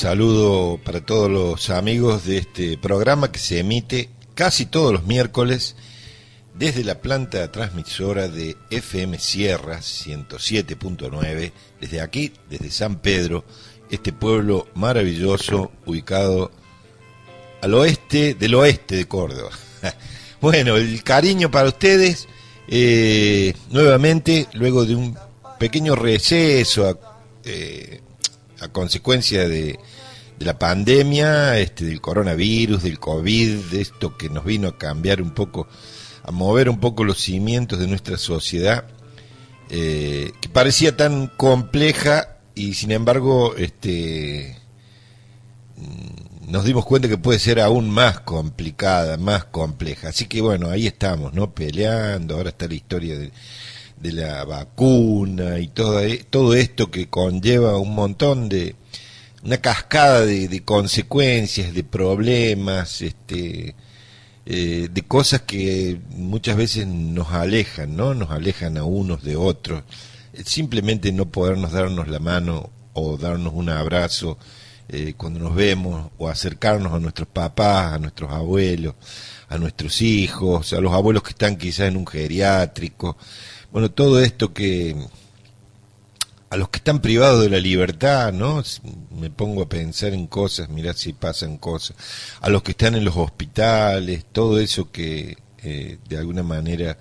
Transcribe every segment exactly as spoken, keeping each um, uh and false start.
saludo para todos los amigos de este programa que se emite casi todos los miércoles desde la planta transmisora de F M Sierra ciento siete punto nueve, desde aquí, desde San Pedro, este pueblo maravilloso ubicado al oeste del oeste de Córdoba. Bueno, el cariño para ustedes, eh, nuevamente, luego de un pequeño receso a, eh, a consecuencia de, de la pandemia, este, del coronavirus, del COVID, de esto que nos vino a cambiar un poco, a mover un poco los cimientos de nuestra sociedad, eh, que parecía tan compleja y sin embargo este nos dimos cuenta que puede ser aún más complicada, más compleja. Así que bueno, ahí estamos, ¿no? Peleando. Ahora está la historia de, de la vacuna y todo, todo esto que conlleva un montón de, una cascada de, de consecuencias, de problemas, este, eh, de cosas que muchas veces nos alejan, ¿no? Nos alejan a unos de otros. Simplemente no podernos darnos la mano o darnos un abrazo eh, cuando nos vemos, o acercarnos a nuestros papás, a nuestros abuelos, a nuestros hijos, a los abuelos que están quizás en un geriátrico. Bueno, todo esto que a los que están privados de la libertad, ¿no? Me pongo a pensar en cosas, mirá si pasan cosas. A los que están en los hospitales, todo eso que eh, de alguna manera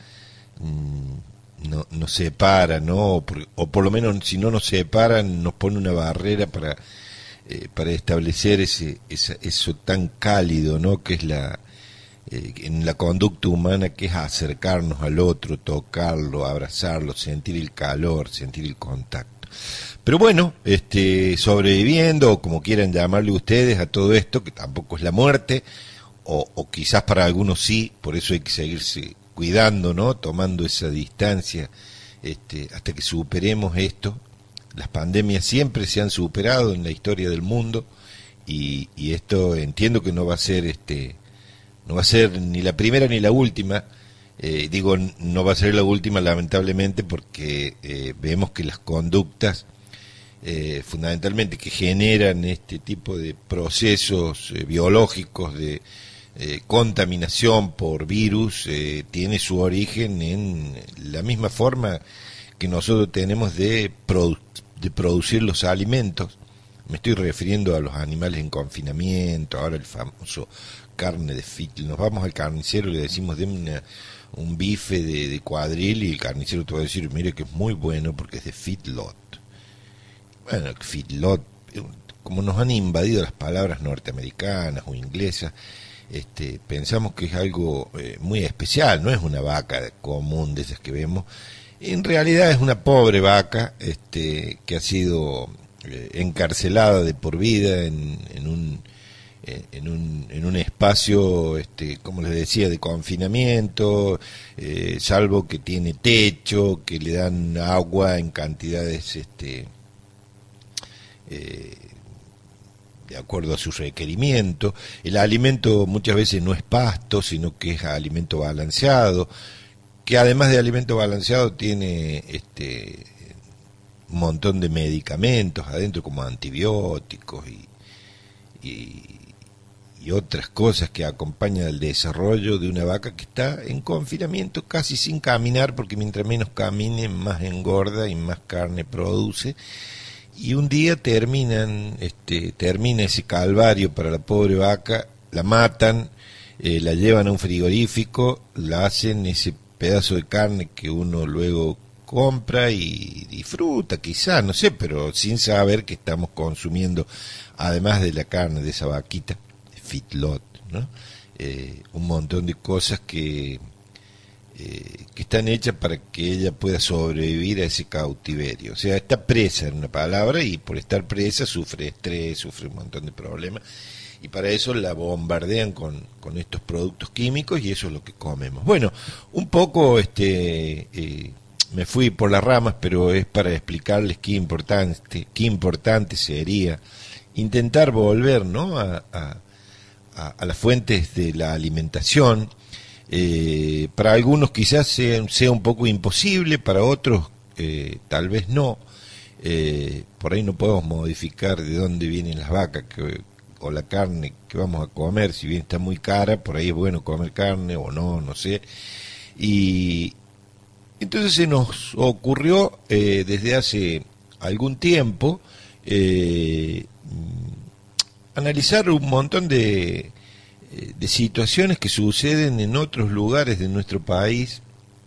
mmm, no, nos separa, ¿no? O por, o por lo menos si no nos separan, nos pone una barrera para eh, para establecer ese esa, eso tan cálido, ¿no? Que es la eh, en la conducta humana, que es acercarnos al otro, tocarlo, abrazarlo, sentir el calor, sentir el contacto. Pero bueno, este, sobreviviendo, o como quieran llamarle ustedes a todo esto, que tampoco es la muerte, o, o quizás para algunos sí, por eso hay que seguirse cuidando, ¿no? Tomando esa distancia, este, hasta que superemos esto. Las pandemias siempre se han superado en la historia del mundo, y, y esto entiendo que no va a ser, este, no va a ser ni la primera ni la última. Eh, digo, no va a ser la última, lamentablemente, porque eh, vemos que las conductas eh, fundamentalmente que generan este tipo de procesos eh, biológicos de eh, contaminación por virus eh, tiene su origen en la misma forma que nosotros tenemos de, produ- de producir los alimentos. Me estoy refiriendo a los animales en confinamiento, ahora el famoso carne de feedlot. Nos vamos al carnicero y le decimos, denme una, un bife de, de cuadril, y el carnicero te va a decir, mire que es muy bueno porque es de feedlot. Bueno, feedlot, como nos han invadido las palabras norteamericanas o inglesas, este, pensamos que es algo eh, muy especial, no es una vaca común de esas que vemos. En realidad es una pobre vaca este, que ha sido eh, encarcelada de por vida en, en un en un en un espacio, este, como les decía, de confinamiento, eh, salvo que tiene techo, que le dan agua en cantidades este eh, de acuerdo a sus requerimientos. El alimento muchas veces no es pasto, sino que es alimento balanceado, que además de alimento balanceado tiene este un montón de medicamentos adentro, como antibióticos y, y y otras cosas que acompañan al desarrollo de una vaca que está en confinamiento, casi sin caminar, porque mientras menos camine, más engorda y más carne produce. Y un día terminan, este, termina ese calvario para la pobre vaca, la matan, eh, la llevan a un frigorífico, la hacen ese pedazo de carne que uno luego compra y disfruta, quizá, no sé, pero sin saber que estamos consumiendo, además de la carne de esa vaquita, feedlot, ¿no? Eh, un montón de cosas que, eh, que están hechas para que ella pueda sobrevivir a ese cautiverio. O sea, está presa, en una palabra, y por estar presa sufre estrés, sufre un montón de problemas, y para eso la bombardean con, con estos productos químicos, y eso es lo que comemos. Bueno, un poco este eh, me fui por las ramas, pero es para explicarles qué importante, qué importante sería intentar volver, ¿no?, a, a A, a las fuentes de la alimentación. Eh, para algunos quizás sea, sea un poco imposible, para otros eh, tal vez no, eh, por ahí no podemos modificar de dónde vienen las vacas que, o la carne que vamos a comer, si bien está muy cara, por ahí es bueno comer carne o no, no sé. Y entonces se nos ocurrió eh, desde hace algún tiempo eh, analizar un montón de, de situaciones que suceden en otros lugares de nuestro país,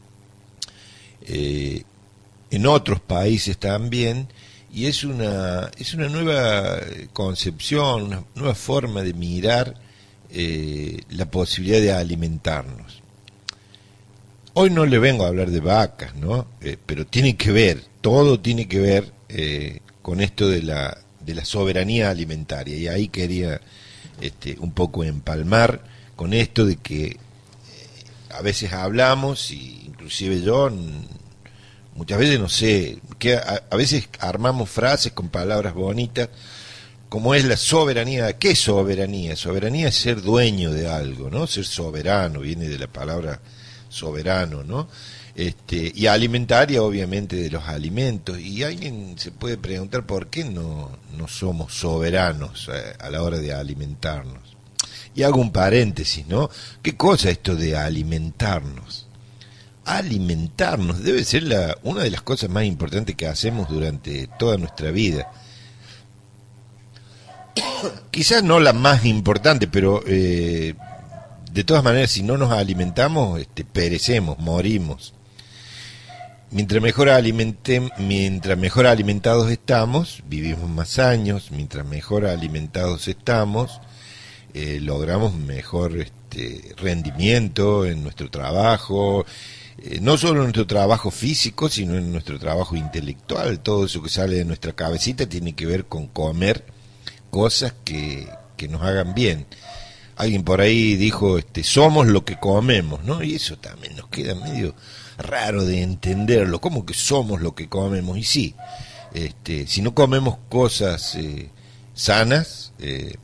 eh, en otros países también, y es una es una nueva concepción, una nueva forma de mirar eh, la posibilidad de alimentarnos. Hoy no le vengo a hablar de vacas, ¿no? Eh, pero tiene que ver, todo tiene que ver eh, con esto de la de la soberanía alimentaria, y ahí quería este, un poco empalmar con esto de que eh, a veces hablamos, y inclusive yo muchas veces no sé, que a, a veces armamos frases con palabras bonitas, como es la soberanía. ¿Qué es soberanía? Soberanía es ser dueño de algo, ¿no? Ser soberano, viene de la palabra soberano, ¿no? Este, y alimentaria, obviamente, de los alimentos. Y alguien se puede preguntar por qué no, no somos soberanos a, a la hora de alimentarnos. Y hago un paréntesis, ¿no? ¿Qué cosa es esto de alimentarnos? Alimentarnos debe ser la, una de las cosas más importantes que hacemos durante toda nuestra vida. Quizás no la más importante, pero eh, de todas maneras, si no nos alimentamos, este, perecemos, morimos. Mientras mejor alimentem, mientras mejor alimentados estamos, vivimos más años. Mientras mejor alimentados estamos, eh, logramos mejor este, rendimiento en nuestro trabajo. Eh, no solo en nuestro trabajo físico, sino en nuestro trabajo intelectual. Todo eso que sale de nuestra cabecita tiene que ver con comer cosas que, que nos hagan bien. Alguien por ahí dijo, este, somos lo que comemos, ¿no? Y eso también nos queda medio raro de entenderlo. ¿Cómo que somos lo que comemos? Y sí, este, si no comemos cosas eh, sanas, eh,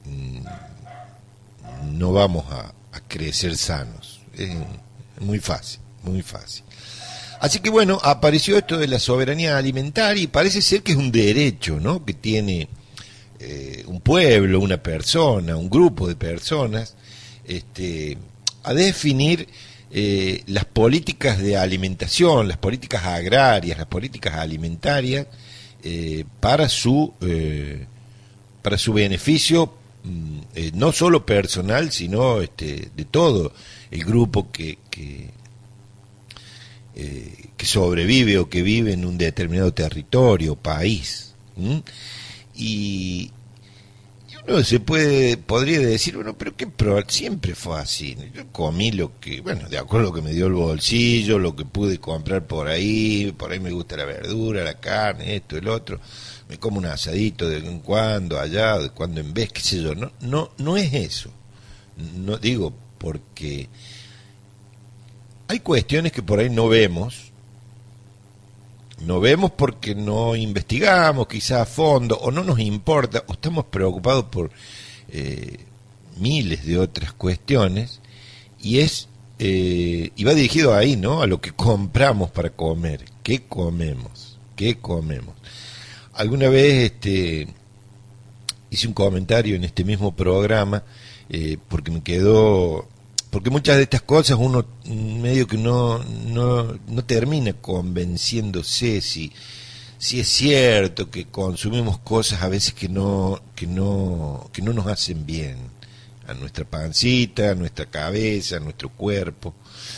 no vamos a, a crecer sanos. Es muy fácil. Muy fácil. Así que bueno, apareció esto de la soberanía alimentaria, y parece ser que es un derecho, ¿no? Que tiene eh, un pueblo, una persona, un grupo de personas, este, a definir eh, las políticas de alimentación, las políticas agrarias, las políticas alimentarias eh, para su eh, para su beneficio, eh, no solo personal, sino este, de todo el grupo que, que Eh, que sobrevive o que vive en un determinado territorio, país. ¿Mm? Y, y uno se puede, podría decir, bueno, pero qué pro, siempre fue así. Yo comí lo que, bueno, de acuerdo a lo que me dio el bolsillo, lo que pude comprar por ahí, por ahí me gusta la verdura, la carne, esto, el otro, me como un asadito de vez en cuando, allá, de cuando en vez, qué sé yo, no, no, no es eso. No digo porque hay cuestiones que por ahí no vemos, no vemos porque no investigamos quizás a fondo, o no nos importa, o estamos preocupados por eh, miles de otras cuestiones, y es eh, y va dirigido ahí, ¿no? A lo que compramos para comer. ¿Qué comemos? ¿Qué comemos? Alguna vez este, hice un comentario en este mismo programa eh, porque me quedó... Porque muchas de estas cosas uno medio que no, no, no termina convenciéndose si, si es cierto que consumimos cosas a veces que no, que no, que no nos hacen bien a nuestra pancita, a nuestra cabeza, a nuestro cuerpo.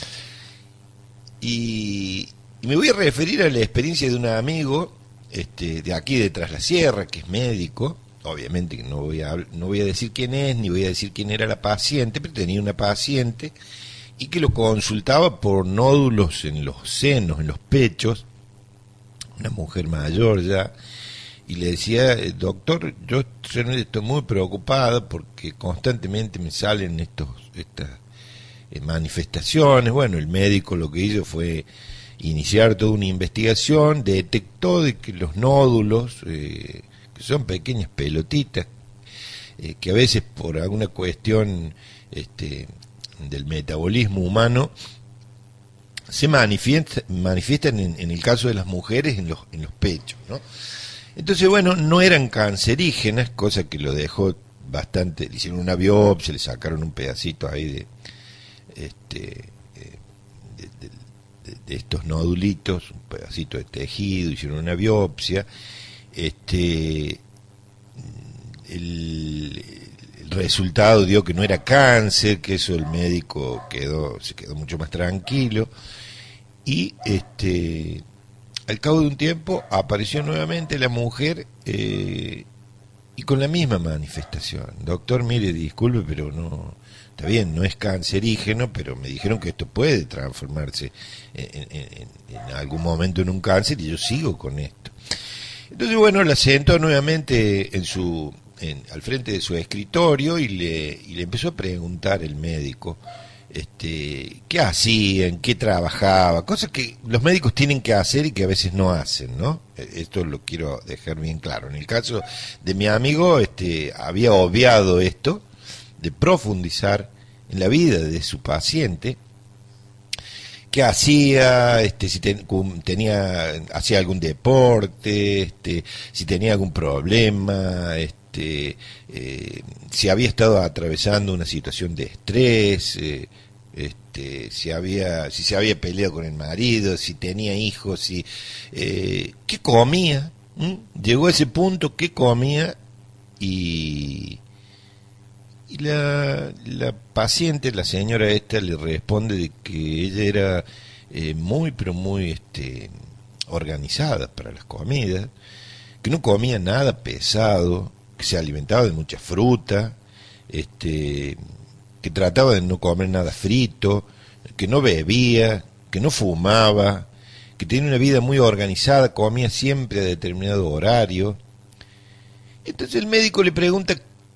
Y, y me voy a referir a la experiencia de un amigo este, de aquí de Tras la Sierra, que es médico. Obviamente que no voy a no voy a decir quién es, ni voy a decir quién era la paciente, pero tenía una paciente y que lo consultaba por nódulos en los senos, en los pechos, una mujer mayor ya, y le decía, doctor, yo estoy muy preocupada porque constantemente me salen estos estas eh, manifestaciones. Bueno, el médico lo que hizo fue iniciar toda una investigación, detectó de que los nódulos eh, son pequeñas pelotitas eh, que a veces por alguna cuestión este, del metabolismo humano se manifiesta, manifiestan en, en el caso de las mujeres en los, en los pechos, ¿no? Entonces, bueno, no eran cancerígenas, cosa que lo dejó bastante, le hicieron una biopsia, le sacaron un pedacito ahí de, este, eh, de, de, de, de estos nodulitos, un pedacito de tejido, hicieron una biopsia, este, el, el resultado dio que no era cáncer, que eso el médico quedó, se quedó mucho más tranquilo, y este, al cabo de un tiempo apareció nuevamente la mujer, eh, y con la misma manifestación. Doctor, mire, disculpe, pero no, está bien, no es cancerígeno, pero me dijeron que esto puede transformarse en, en, en, en algún momento en un cáncer y yo sigo con esto. Entonces, bueno, la sentó nuevamente en su, en, al frente de su escritorio y le, y le empezó a preguntar el médico, este, qué hacían, qué trabajaba, cosas que los médicos tienen que hacer y que a veces no hacen, ¿no? Esto lo quiero dejar bien claro. En el caso de mi amigo, este, había obviado esto de profundizar en la vida de su paciente, qué hacía, este, si ten, tenía, hacía algún deporte, este, si tenía algún problema, este, eh, si había estado atravesando una situación de estrés, eh, este, si había, si se había peleado con el marido, si tenía hijos, si, eh, qué comía, ¿Mm? Llegó a ese punto, qué comía, y Y la, la paciente, la señora esta, le responde de que ella era eh, muy, pero muy este, organizada para las comidas, que no comía nada pesado, que se alimentaba de mucha fruta, este, que trataba de no comer nada frito, que no bebía, que no fumaba, que tenía una vida muy organizada, comía siempre a determinado horario. Entonces el médico le pregunta,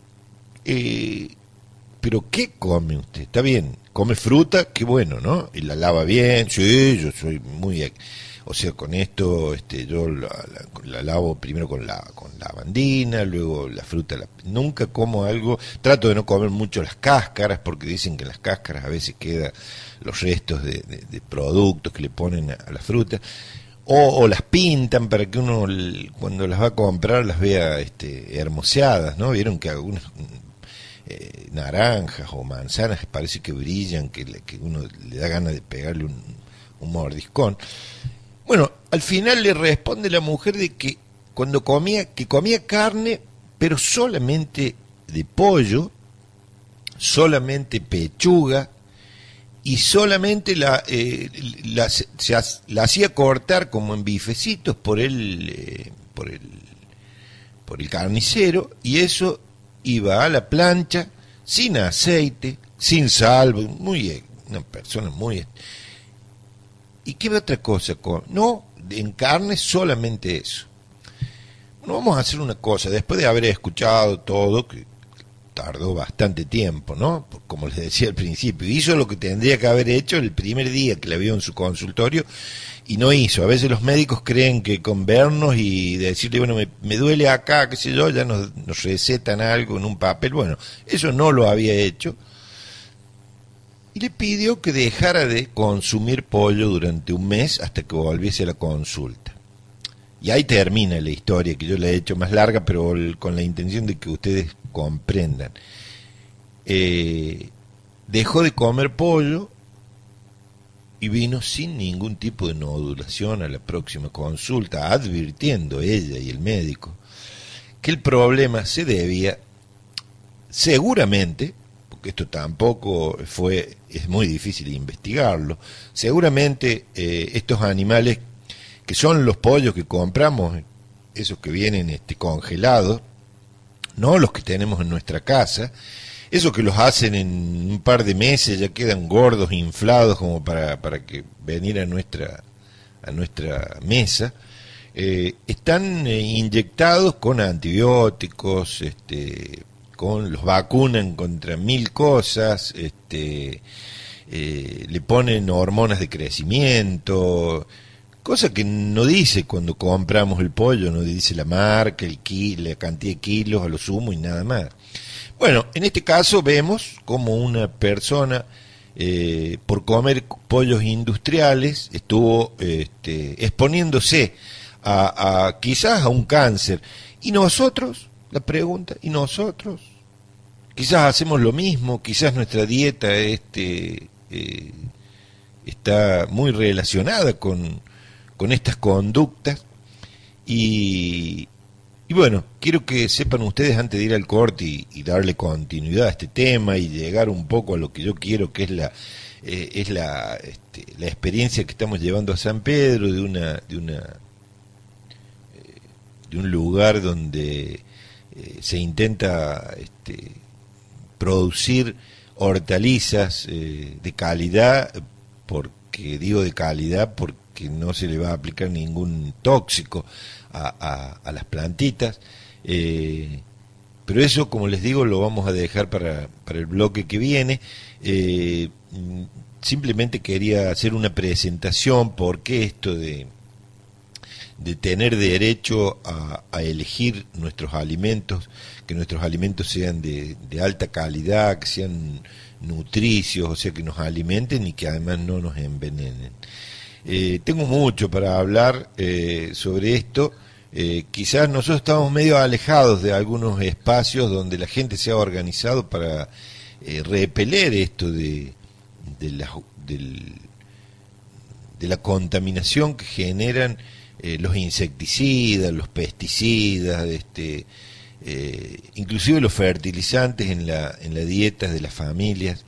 Eh, pero ¿qué come usted? Está bien, come fruta, qué bueno, ¿no? Y la lava bien, sí, yo soy muy, o sea, con esto, este, yo la, la, la lavo primero con la, con lavandina, luego la fruta, la, nunca como algo, trato de no comer mucho las cáscaras, porque dicen que en las cáscaras a veces quedan los restos de, de, de productos que le ponen a, a la fruta. O, o las pintan para que uno cuando las va a comprar las vea este, hermoseadas, ¿no? Vieron que algunas eh, naranjas o manzanas parece que brillan, que, que uno le da ganas de pegarle un, un mordiscón. Bueno, al final le responde la mujer de que cuando comía, que comía carne, pero solamente de pollo, solamente pechuga, y solamente la, eh, la, se, se, la hacía cortar como en bifecitos por el, eh, por el por el carnicero, y eso iba a la plancha sin aceite, sin sal, muy una persona muy. ¿Y qué otra cosa? No, en carne solamente eso. Bueno, vamos a hacer una cosa, después de haber escuchado todo, que tardó bastante tiempo, ¿no? Como les decía al principio, hizo lo que tendría que haber hecho el primer día que la vio en su consultorio y no hizo. A veces los médicos creen que con vernos y decirle, bueno, me, me duele acá, qué sé yo, ya nos, nos recetan algo en un papel. Bueno, eso no lo había hecho. Y le pidió que dejara de consumir pollo durante un mes hasta que volviese a la consulta. Y ahí termina la historia, que yo la he hecho más larga, pero el, con la intención de que ustedes comprendan. Eh, dejó de comer pollo y vino sin ningún tipo de nodulación a la próxima consulta, advirtiendo ella y el médico que el problema se debía seguramente, porque esto tampoco fue, es muy difícil investigarlo, seguramente eh, estos animales que son los pollos que compramos, esos que vienen este, congelados, no los que tenemos en nuestra casa, esos que los hacen en un par de meses ya quedan gordos, inflados como para, para que venir a nuestra, a nuestra mesa, eh, están eh, inyectados con antibióticos, este, con los vacunan contra mil cosas, este, eh, le ponen hormonas de crecimiento, cosa que no dice cuando compramos el pollo, no dice la marca, el kilo, la cantidad de kilos a lo sumo y nada más. Bueno, en este caso vemos como una persona eh, por comer pollos industriales, estuvo este, exponiéndose a, a quizás a un cáncer. ¿Y nosotros? La pregunta, ¿y nosotros? Quizás hacemos lo mismo, quizás nuestra dieta este, eh, está muy relacionada con, con estas conductas. Y, y bueno, quiero que sepan ustedes antes de ir al corte y, y darle continuidad a este tema y llegar un poco a lo que yo quiero, que es la eh, es la, este, la experiencia que estamos llevando a San Pedro, de una de una eh, de un lugar donde eh, se intenta este, producir hortalizas eh, de calidad. Porque digo de calidad porque no se le va a aplicar ningún tóxico a, a, a las plantitas, eh, pero eso, como les digo, lo vamos a dejar para, para el bloque que viene. Eh, simplemente quería hacer una presentación, porque esto de, de tener derecho a, a elegir nuestros alimentos, que nuestros alimentos sean de, de alta calidad, que sean nutricios, o sea, que nos alimenten y que además no nos envenenen. Eh, tengo mucho para hablar eh, sobre esto. Eh, quizás nosotros estamos medio alejados de algunos espacios donde la gente se ha organizado para eh, repeler esto de, de, la, del, de la contaminación que generan eh, los insecticidas, los pesticidas, este, eh, inclusive los fertilizantes en la, en la dieta de las familias,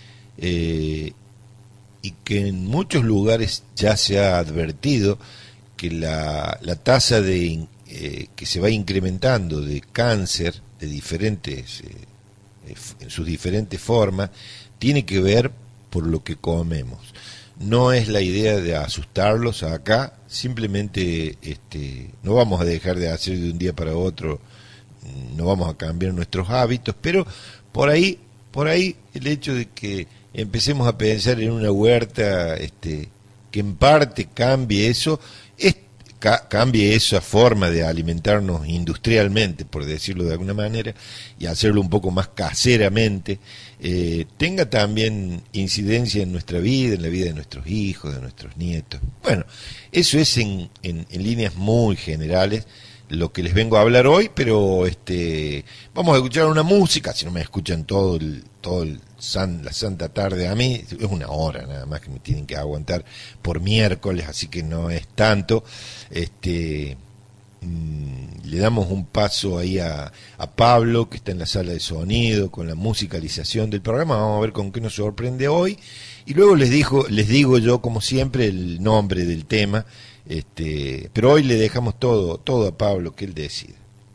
eh, y que en muchos lugares ya se ha advertido que la, la tasa de eh, que se va incrementando de cáncer de diferentes eh, en sus diferentes formas tiene que ver por lo que comemos. No es la idea de asustarlos acá, simplemente este, no vamos a dejar de hacer de un día para otro, no vamos a cambiar nuestros hábitos, pero por ahí, por ahí el hecho de que empecemos a pensar en una huerta este, que en parte cambie eso, es, ca, cambie esa forma de alimentarnos industrialmente, por decirlo de alguna manera, y hacerlo un poco más caseramente, eh, tenga también incidencia en nuestra vida, en la vida de nuestros hijos, de nuestros nietos. Bueno, eso es en, en, en líneas muy generales lo que les vengo a hablar hoy, pero este vamos a escuchar una música, si no me escuchan todo el, todo el san, la santa tarde a mí, es una hora nada más que me tienen que aguantar por miércoles, así que no es tanto. Este mmm, le damos un paso ahí a, a Pablo, que está en la sala de sonido, con la musicalización del programa, vamos a ver con qué nos sorprende hoy, y luego les digo, les digo yo, como siempre, el nombre del tema. Este, pero hoy le dejamos todo, todo a Pablo, que él decida.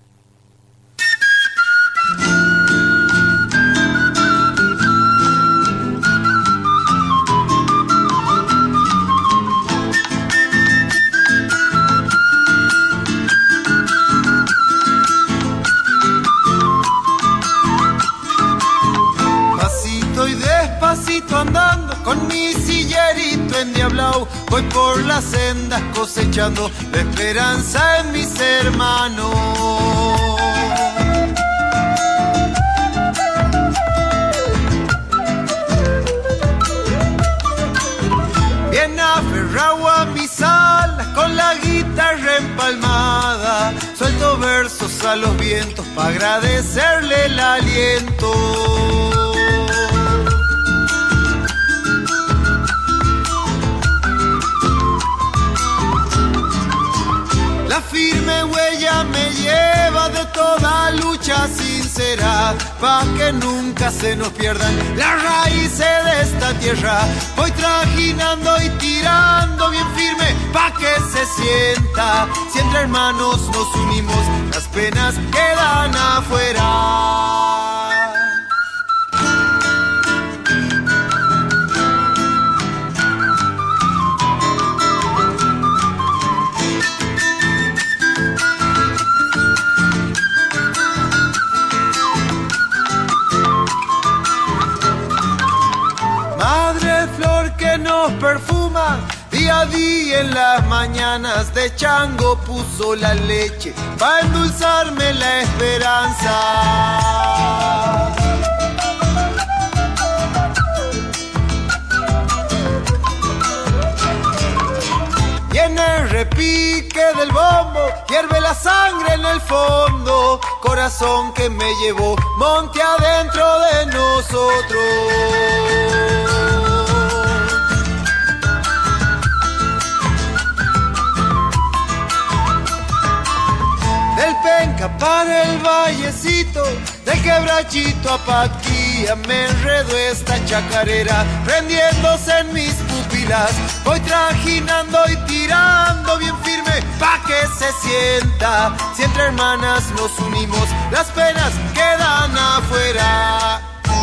Pasito y despacito andando con mi sillerito endiablao, voy por las sendas cosechando la esperanza en mis hermanos. Bien aferrado a mis alas con la guitarra empalmada, suelto versos a los vientos para agradecerle el aliento. La firme huella me lleva de toda lucha sincera, pa' que nunca se nos pierdan las raíces de esta tierra. Voy trajinando y tirando bien firme, pa' que se sienta, si entre hermanos nos unimos, las penas quedan afuera. Nos perfuma día a día en las mañanas, de chango puso la leche pa' endulzarme la esperanza. repique del bombo, hierve la sangre en el fondo, corazón que me llevó monte adentro de nosotros. Del Penca para el vallecito, del Quebrachito a Paquía, me enredo esta chacarera, prendiéndose en mis pupilas. Voy trajinando y tirando bien firme pa' que se sienta. Si entre hermanas nos unimos, las penas quedan afuera.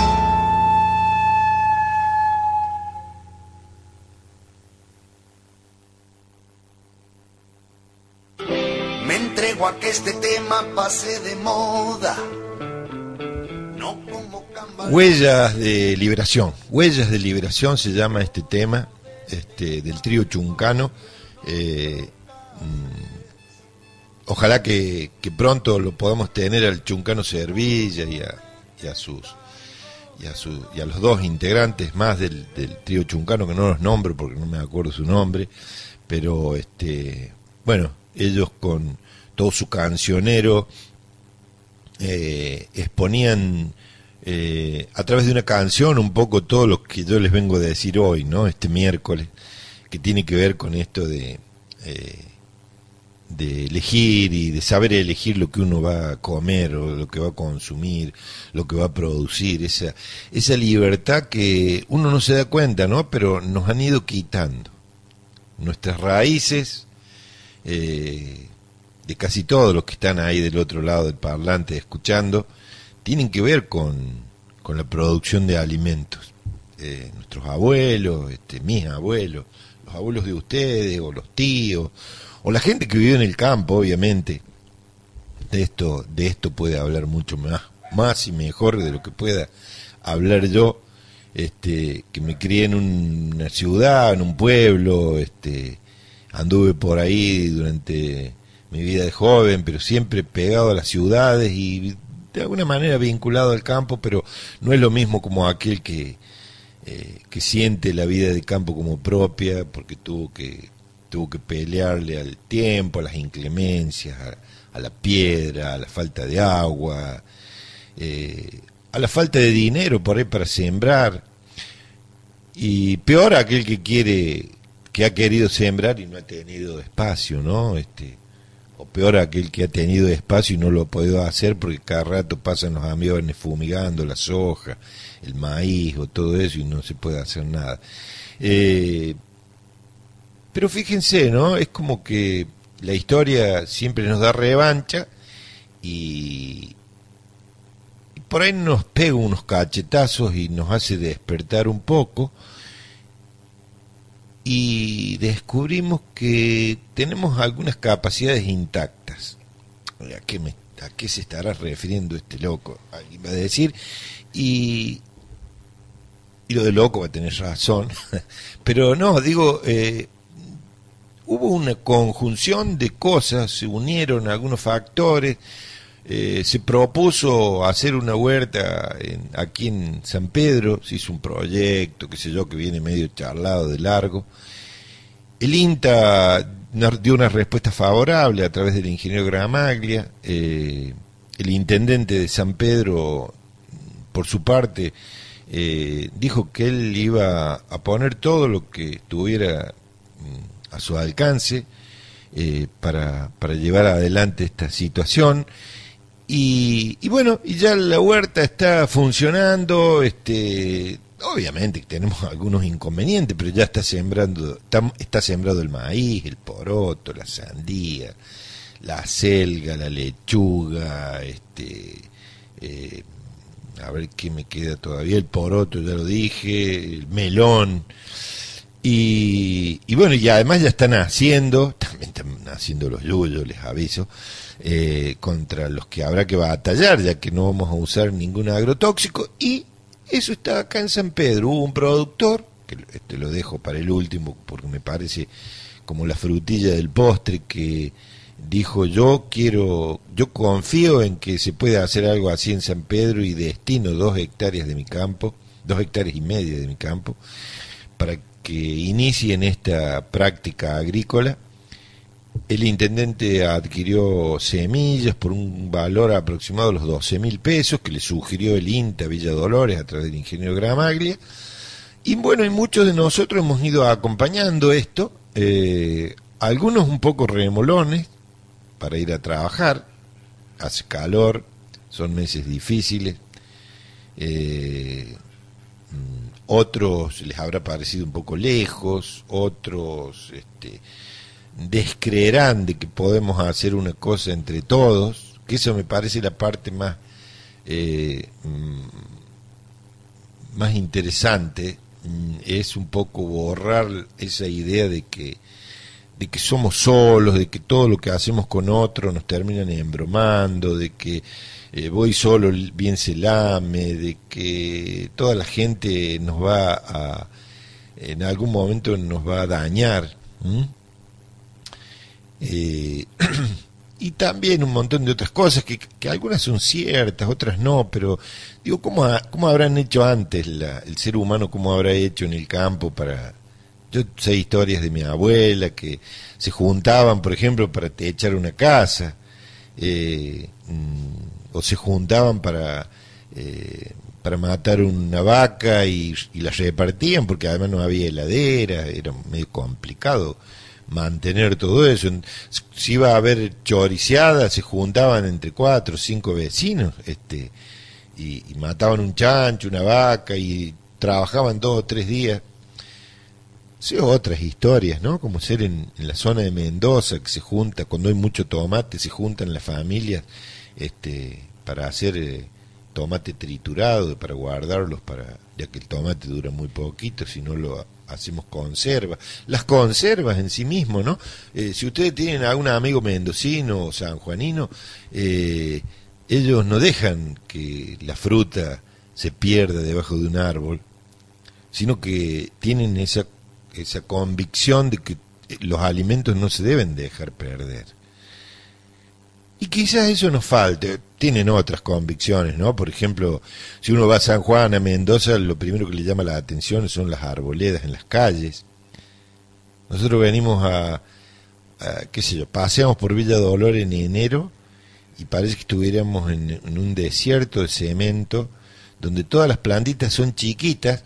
Me entrego a que este tema pase de moda. No como camba... Huellas de liberación. Huellas de liberación se llama este tema, este, del trío Chuncano. Eh, mm, ojalá que, que pronto lo podamos tener al Chuncano Servilla y a, y a sus y a, su, y a los dos integrantes más del, del trío Chuncano, que no los nombro porque no me acuerdo su nombre, pero este, bueno, ellos con todo su cancionero eh, exponían eh, a través de una canción un poco todo lo que yo les vengo a decir hoy, ¿no? Este miércoles, que tiene que ver con esto de eh, de elegir y de saber elegir lo que uno va a comer o lo que va a consumir, lo que va a producir, esa esa libertad que uno no se da cuenta, ¿no? Pero nos han ido quitando. Nuestras raíces, eh, de casi todos los que están ahí del otro lado del parlante escuchando, tienen que ver con, con la producción de alimentos. Eh, nuestros abuelos, este, mis abuelos, los abuelos de ustedes, o los tíos, o la gente que vive en el campo, obviamente. De esto, de esto puede hablar mucho más, más y mejor de lo que pueda hablar yo, este, que me crié en un, una ciudad, en un pueblo, este, anduve por ahí durante mi vida de joven, pero siempre pegado a las ciudades y de alguna manera vinculado al campo, pero no es lo mismo como aquel que eh, que siente la vida de campo como propia, porque tuvo que tuvo que pelearle al tiempo, a las inclemencias, a, a la piedra, a la falta de agua, eh, a la falta de dinero por ahí para sembrar, y peor aquel que quiere, que ha querido sembrar y no ha tenido espacio, ¿no? Este, o peor aquel que ha tenido espacio y no lo ha podido hacer porque cada rato pasan los aviones fumigando la soja, el maíz o todo eso y no se puede hacer nada. Eh, pero fíjense, ¿no? Es como que la historia siempre nos da revancha y, y por ahí nos pega unos cachetazos y nos hace despertar un poco. Y descubrimos que tenemos algunas capacidades intactas. ¿A qué, me, ¿A qué se estará refiriendo este loco? Alguien va a decir, y, y lo de loco va a tener razón, pero no, digo, eh, hubo una conjunción de cosas, se unieron algunos factores, eh, se propuso hacer una huerta en, aquí en San Pedro, se hizo un proyecto, qué sé yo, que viene medio charlado de largo. El INTA dio una respuesta favorable a través del ingeniero Gramaglia. Eh, el intendente de San Pedro, por su parte, eh, dijo que él iba a poner todo lo que estuviera a su alcance eh, para, para llevar adelante esta situación. Y, y bueno, y ya la huerta está funcionando, este, obviamente tenemos algunos inconvenientes, pero ya está sembrando, está, está sembrado el maíz, el poroto, la sandía, la acelga, la lechuga, este, eh, a ver qué me queda todavía, el poroto ya lo dije, el melón, y, y bueno, y además ya están haciendo, también están haciendo los yuyos, les aviso, Eh, contra los que habrá que batallar, ya que no vamos a usar ningún agrotóxico, y eso está acá en San Pedro. Hubo un productor, que este lo dejo para el último, porque me parece como la frutilla del postre, que dijo, yo quiero, yo confío en que se pueda hacer algo así en San Pedro, y destino dos hectáreas de mi campo, dos hectáreas y media de mi campo, para que inicien esta práctica agrícola. el intendente adquirió semillas por un valor aproximado de los doce mil pesos que le sugirió el INTA Villa Dolores a través del ingeniero Gramaglia. Y bueno, y muchos de nosotros hemos ido acompañando esto, eh, algunos un poco remolones para ir a trabajar, hace calor, son meses difíciles, eh, otros les habrá parecido un poco lejos, otros este, descreerán de que podemos hacer una cosa entre todos, que eso me parece la parte más eh, más interesante, es un poco borrar esa idea de que de que somos solos, de que todo lo que hacemos con otro nos terminan embromando, de que eh, voy solo bien se lame, de que toda la gente nos va a, en algún momento nos va a dañar. ¿Mm? Eh, y también un montón de otras cosas que, que algunas son ciertas, otras no, pero digo, ¿cómo, ha, cómo habrán hecho antes la, el ser humano, cómo habrá hecho en el campo para... Yo sé historias de mi abuela que se juntaban, por ejemplo, para techar una casa, eh, o se juntaban para eh, para matar una vaca y, y la repartían, porque además no había heladera, era medio complicado mantener todo eso. Si iba a haber choriciada, se juntaban entre cuatro o cinco vecinos, este, y, y mataban un chancho, una vaca, y trabajaban dos o tres días. Sí, otras historias, ¿no? Como ser en, en la zona de Mendoza, que se junta, cuando hay mucho tomate, se juntan las familias este, para hacer eh, tomate triturado, para guardarlos, para ya que el tomate dura muy poquito, si no lo hacemos conserva. Las conservas en sí mismo, ¿no? Eh, si ustedes tienen algún amigo mendocino o sanjuanino, eh, ellos no dejan que la fruta se pierda debajo de un árbol, sino que tienen esa esa convicción de que los alimentos no se deben dejar perder. Y quizás eso nos falte. Tienen otras convicciones, ¿no? Por ejemplo, si uno va a San Juan, a Mendoza, lo primero que le llama la atención son las arboledas en las calles. Nosotros venimos a, a qué sé yo, paseamos por Villa Dolores en enero y parece que estuviéramos en, en un desierto de cemento donde todas las plantitas son chiquitas.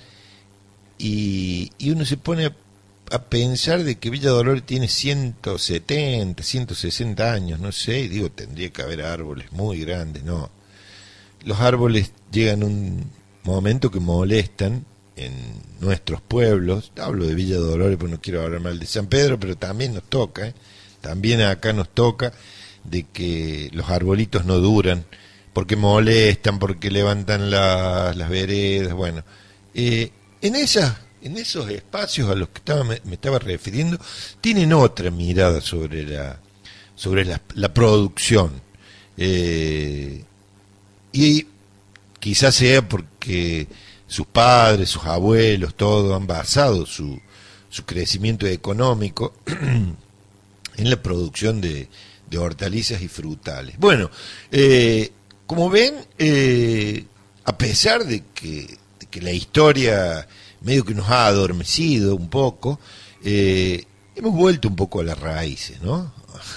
Y, y uno se pone a, a pensar de que Villa Dolores tiene ciento setenta, ciento sesenta años, no sé, y digo, tendría que haber árboles muy grandes, no. Los árboles llegan a un momento que molestan en nuestros pueblos, hablo de Villa Dolores porque no quiero hablar mal de San Pedro, pero también nos toca, ¿eh? También acá nos toca de que los arbolitos no duran, porque molestan, porque levantan la, las veredas, bueno, eh, En, esas, en esos espacios a los que estaba, me, me estaba refiriendo, tienen otra mirada sobre la, sobre la, la producción. Eh, y quizás sea porque sus padres, sus abuelos, todos han basado su, su crecimiento económico en la producción de, de hortalizas y frutales. Bueno, eh, como ven, eh, a pesar de que que la historia medio que nos ha adormecido un poco, eh, hemos vuelto un poco a las raíces, ¿no?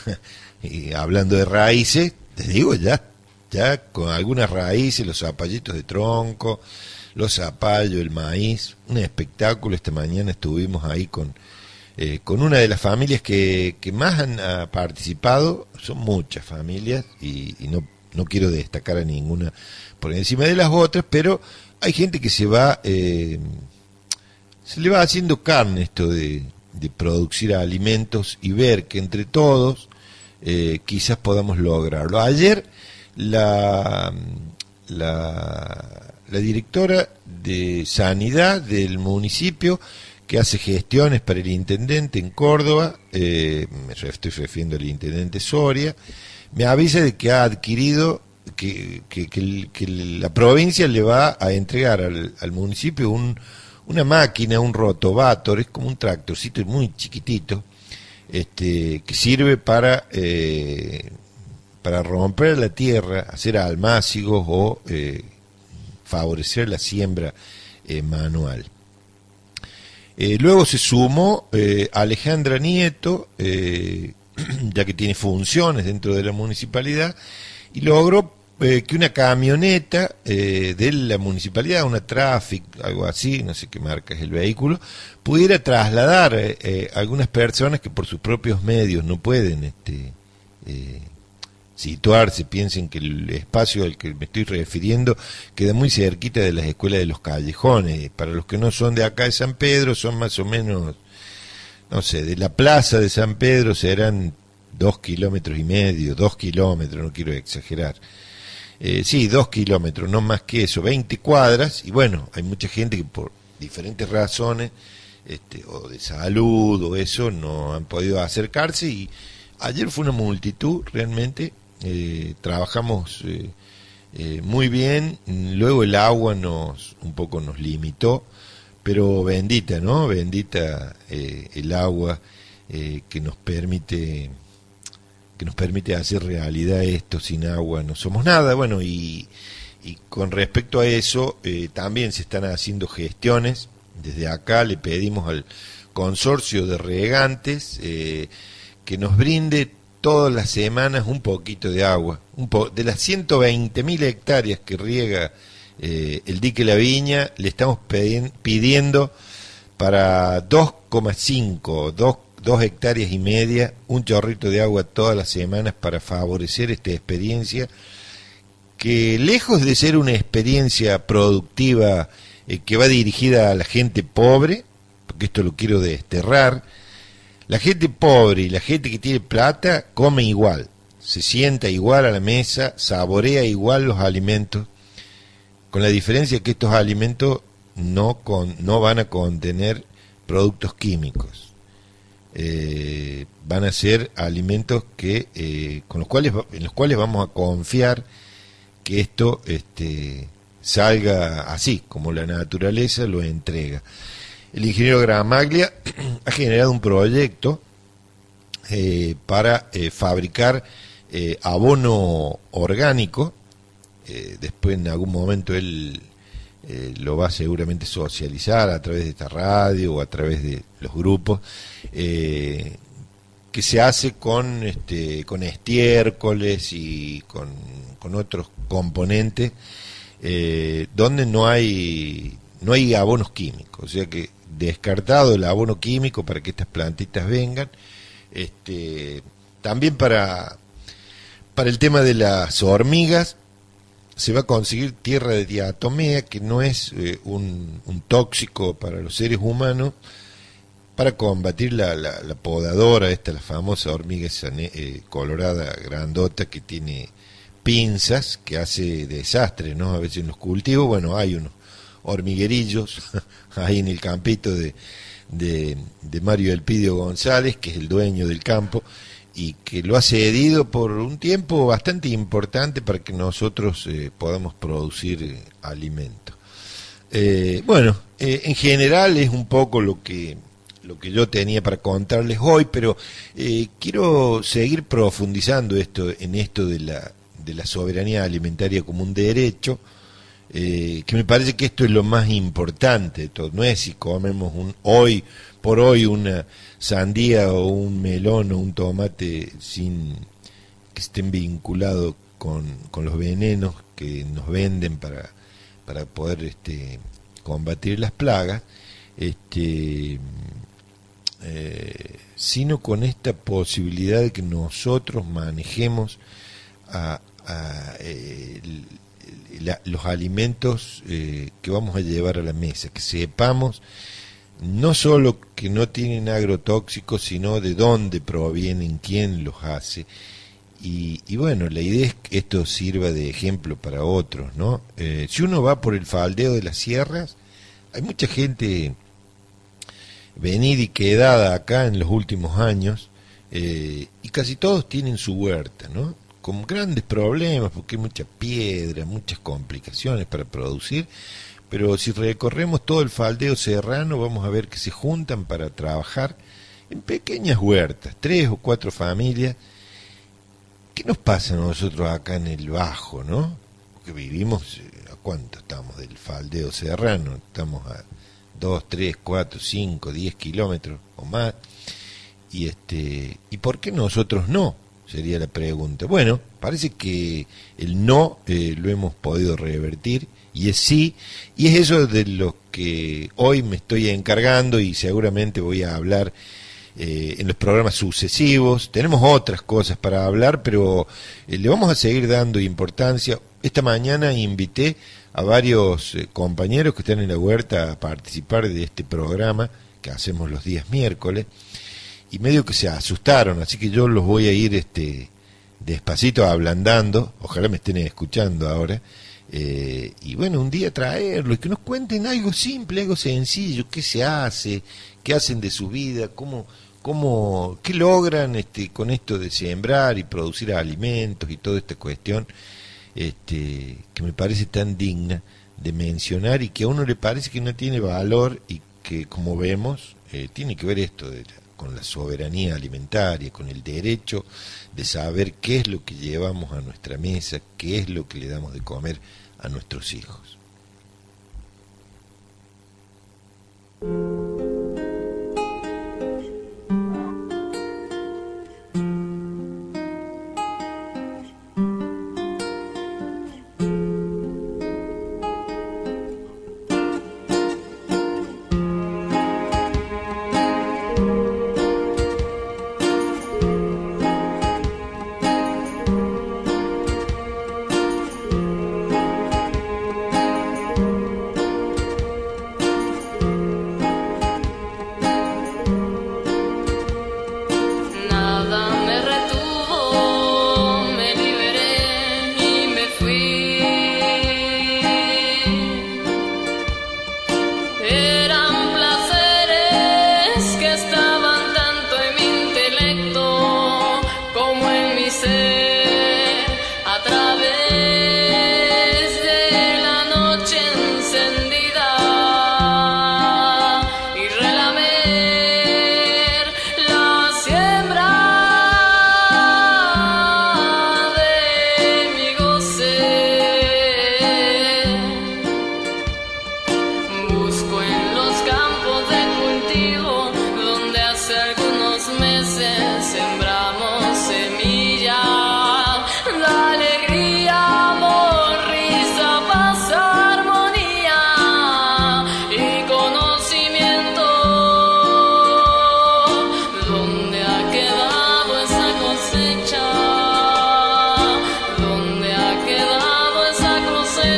Y hablando de raíces, te digo, ya, ya con algunas raíces, los zapallitos de tronco, los zapallos, el maíz, un espectáculo. Esta mañana estuvimos ahí con, eh, con una de las familias que, que más han ha participado, son muchas familias, y, y no, no quiero destacar a ninguna por encima de las otras, pero hay gente que se va, eh, se le va haciendo carne esto de, de producir alimentos y ver que entre todos eh, quizás podamos lograrlo. Ayer la, la, la directora de Sanidad del municipio, que hace gestiones para el intendente en Córdoba, eh, me estoy refiriendo al intendente Soria, me avisa de que ha adquirido Que, que, que, que la provincia le va a entregar al, al municipio un, una máquina, un rotovator, es como un tractorcito muy chiquitito, este, que sirve para eh, para romper la tierra, hacer almácigos o eh, favorecer la siembra eh, manual. Eh, luego se sumó eh, Alejandra Nieto, eh, ya que tiene funciones dentro de la municipalidad, y logró eh, que una camioneta eh, de la municipalidad, una Traffic, algo así, no sé qué marca es el vehículo, pudiera trasladar eh, eh, algunas personas que por sus propios medios no pueden este, eh, situarse. Piensen que el espacio al que me estoy refiriendo queda muy cerquita de las escuelas de los Callejones. Para los que no son de acá de San Pedro, son más o menos, no sé, de la plaza de San Pedro serán dos kilómetros y medio, dos kilómetros, no quiero exagerar. Eh, sí, dos kilómetros, no más que eso, veinte cuadras, y bueno, hay mucha gente que por diferentes razones, este, o de salud o eso, no han podido acercarse, y ayer fue una multitud realmente. Eh, trabajamos eh, eh, muy bien, luego el agua nos un poco nos limitó, pero bendita, ¿no? Bendita eh, el agua eh, que nos permite que nos permite hacer realidad esto. Sin agua no somos nada. Bueno, y, y con respecto a eso eh, también se están haciendo gestiones. Desde acá le pedimos al consorcio de regantes eh, que nos brinde todas las semanas un poquito de agua. Un po de las ciento veinte mil hectáreas que riega eh, el dique La Viña, le estamos pidiendo para dos coma cinco, dos hectáreas y media, un chorrito de agua todas las semanas para favorecer esta experiencia que, lejos de ser una experiencia productiva eh, que va dirigida a la gente pobre, porque esto lo quiero desterrar, la gente pobre y la gente que tiene plata come igual, se sienta igual a la mesa, saborea igual los alimentos, con la diferencia que estos alimentos no, con, no van a contener productos químicos. Eh, van a ser alimentos que eh, con los cuales en los cuales vamos a confiar que esto este, salga así como la naturaleza lo entrega. El ingeniero Gramaglia ha generado un proyecto eh, para eh, fabricar eh, abono orgánico. Eh, después en algún momento él eh, lo va a seguramente socializar a través de esta radio o a través de los grupos, eh, que se hace con este con estiércoles y con, con otros componentes, eh, donde no hay no hay abonos químicos, o sea que descartado el abono químico para que estas plantitas vengan. Este, también para para el tema de las hormigas se va a conseguir tierra de diatomea, que no es eh, un, un tóxico para los seres humanos, para combatir la, la, la podadora, esta la famosa hormiga esa, eh, colorada grandota que tiene pinzas, que hace desastre, ¿no? A veces en los cultivos. Bueno, hay unos hormiguerillos ahí en el campito de, de, de Mario Elpidio González, que es el dueño del campo, y que lo ha cedido por un tiempo bastante importante para que nosotros eh, podamos producir eh, alimentos. Eh, bueno, eh, en general es un poco lo que lo que yo tenía para contarles hoy, pero eh, quiero seguir profundizando esto en esto de la de la soberanía alimentaria como un derecho, eh, que me parece que esto es lo más importante de todo. No es si comemos un hoy por hoy una sandía o un melón o un tomate sin que estén vinculados con, con los venenos que nos venden para para poder este combatir las plagas, este eh, sino con esta posibilidad de que nosotros manejemos a, a, eh, la, los alimentos eh, que vamos a llevar a la mesa, que sepamos no solo que no tienen agrotóxicos, sino de dónde provienen, quién los hace. Y, y bueno, la idea es que esto sirva de ejemplo para otros, ¿no? Eh, si uno va por el faldeo de las sierras, hay mucha gente venida y quedada acá en los últimos años, eh, y casi todos tienen su huerta, ¿no? Con grandes problemas, porque hay mucha piedra, muchas complicaciones para producir. Pero si recorremos todo el faldeo serrano, vamos a ver que se juntan para trabajar en pequeñas huertas, tres o cuatro familias. ¿Qué nos pasa a nosotros acá en el Bajo, no? Porque vivimos, ¿a cuánto estamos del faldeo serrano? Estamos a dos, tres, cuatro, cinco, diez kilómetros o más. y este y por qué nosotros no, sería la pregunta. Bueno, parece que el no eh, lo hemos podido revertir y es sí, y es eso de lo que hoy me estoy encargando y seguramente voy a hablar eh, en los programas sucesivos. Tenemos otras cosas para hablar, pero eh, le vamos a seguir dando importancia. Esta mañana invité a varios eh, compañeros que están en la huerta a participar de este programa que hacemos los días miércoles, y medio que se asustaron, así que yo los voy a ir este despacito ablandando, ojalá me estén escuchando ahora, eh, y bueno, un día traerlos y que nos cuenten algo simple, algo sencillo, qué se hace, qué hacen de su vida, cómo, cómo, qué logran este con esto de sembrar y producir alimentos y toda esta cuestión este que me parece tan digna de mencionar y que a uno le parece que no tiene valor y que, como vemos, eh, tiene que ver esto de la, con la soberanía alimentaria, con el derecho de saber qué es lo que llevamos a nuestra mesa, qué es lo que le damos de comer a nuestros hijos.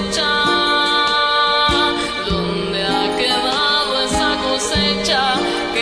Que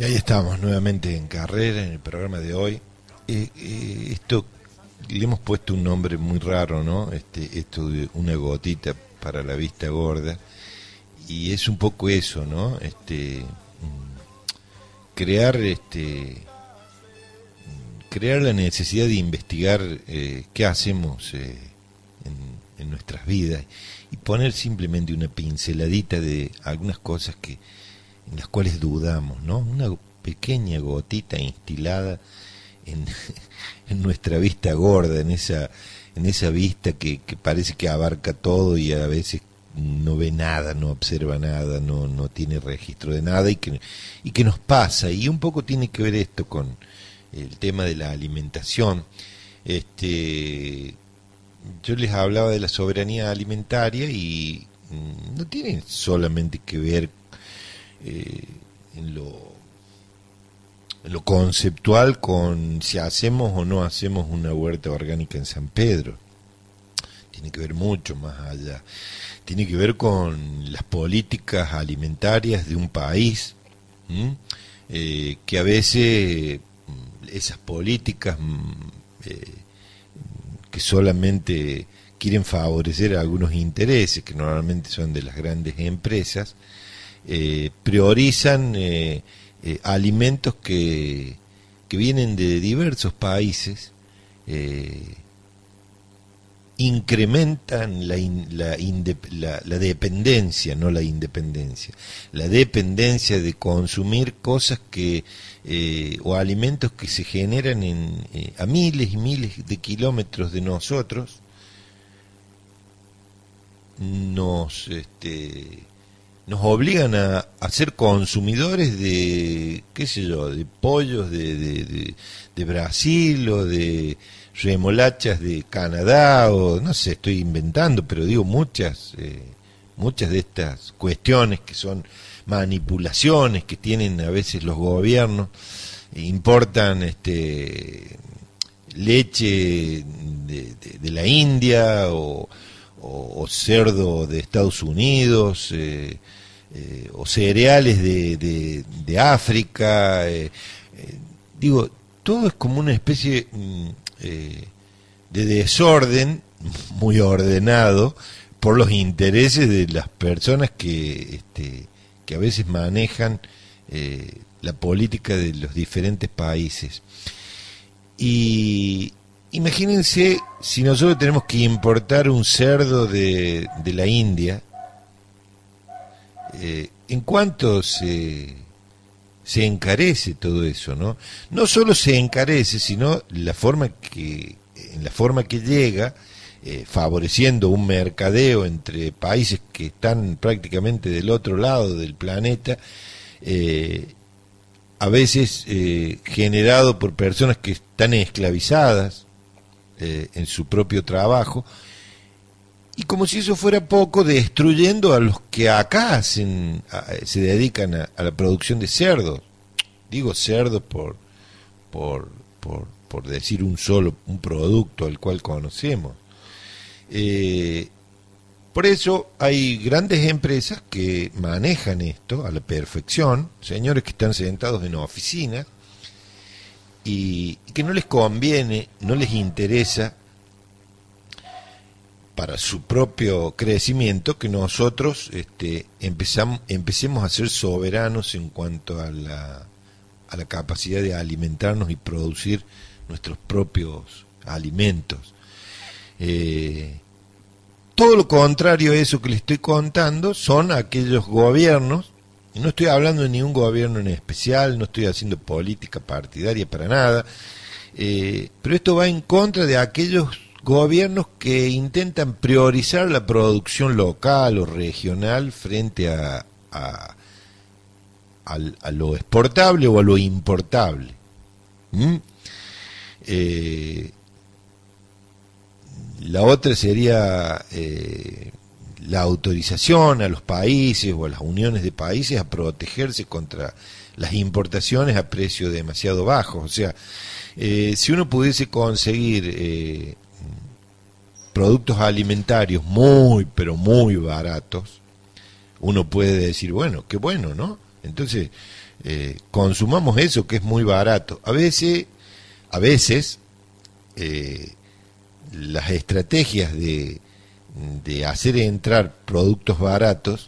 Y ahí estamos nuevamente en Carrera, en el programa de hoy. Eh, eh, esto le hemos puesto un nombre muy raro, ¿no? Este, esto de una gotita para la vista gorda. Y es un poco eso, ¿no? Este, crear, este, crear la necesidad de investigar eh, qué hacemos eh, en, en nuestras vidas y poner simplemente una pinceladita de algunas cosas que en las cuales dudamos, ¿no? Una pequeña gotita instilada en, en nuestra vista gorda, en esa en esa vista que, que parece que abarca todo y a veces no ve nada, no observa nada, no no tiene registro de nada y que y que nos pasa. Y un poco tiene que ver esto con el tema de la alimentación. Este, yo les hablaba de la soberanía alimentaria y no tiene solamente que ver Eh, en lo en lo conceptual con si hacemos o no hacemos una huerta orgánica en San Pedro. Tiene que ver mucho más allá. Tiene que ver con las políticas alimentarias de un país, eh, que a veces esas políticas eh, que solamente quieren favorecer a algunos intereses, que normalmente son de las grandes empresas, Eh, priorizan eh, eh, alimentos que, que vienen de diversos países, eh, incrementan la, in, la, inde, la, la dependencia, no la independencia, la dependencia de consumir cosas que eh, o alimentos que se generan en, eh, a miles y miles de kilómetros de nosotros. Nos este nos obligan a, a ser consumidores de, qué sé yo, de pollos de, de, de, de Brasil o de remolachas de Canadá, o no sé, estoy inventando, pero digo muchas, eh, muchas de estas cuestiones que son manipulaciones que tienen a veces los gobiernos, importan este leche de, de, de la India o O, o cerdo de Estados Unidos, eh, eh, o cereales de, de, de África, eh, eh, digo, todo es como una especie eh, de desorden muy ordenado por los intereses de las personas que, este, que a veces manejan eh, la política de los diferentes países. Y imagínense si nosotros tenemos que importar un cerdo de, de la India, eh, ¿en cuánto se, se encarece todo eso, no? No solo se encarece, sino la forma que, en la forma que llega, eh, favoreciendo un mercadeo entre países que están prácticamente del otro lado del planeta, eh, a veces eh, generado por personas que están esclavizadas Eh, en su propio trabajo, y como si eso fuera poco, destruyendo a los que acá hacen, a, se dedican a, a la producción de cerdos. Digo cerdos por, por, por, por decir un solo, un producto al cual conocemos. Eh, por eso hay grandes empresas que manejan esto a la perfección, señores que están sentados en oficinas, y que no les conviene, no les interesa para su propio crecimiento que nosotros este, empezamos, empecemos a ser soberanos en cuanto a la, a la capacidad de alimentarnos y producir nuestros propios alimentos. Eh, todo lo contrario a eso que les estoy contando son aquellos gobiernos. Y no estoy hablando de ningún gobierno en especial, no estoy haciendo política partidaria para nada, eh, pero esto va en contra de aquellos gobiernos que intentan priorizar la producción local o regional frente a, a, a, a lo exportable o a lo importable. ¿Mm? Eh, la otra sería Eh, la autorización a los países o a las uniones de países a protegerse contra las importaciones a precios demasiado bajos. O sea, eh, si uno pudiese conseguir eh, productos alimentarios muy, pero muy baratos, uno puede decir, bueno, qué bueno, ¿no? Entonces, eh, consumamos eso que es muy barato. A veces, a veces eh, las estrategias de, de hacer entrar productos baratos,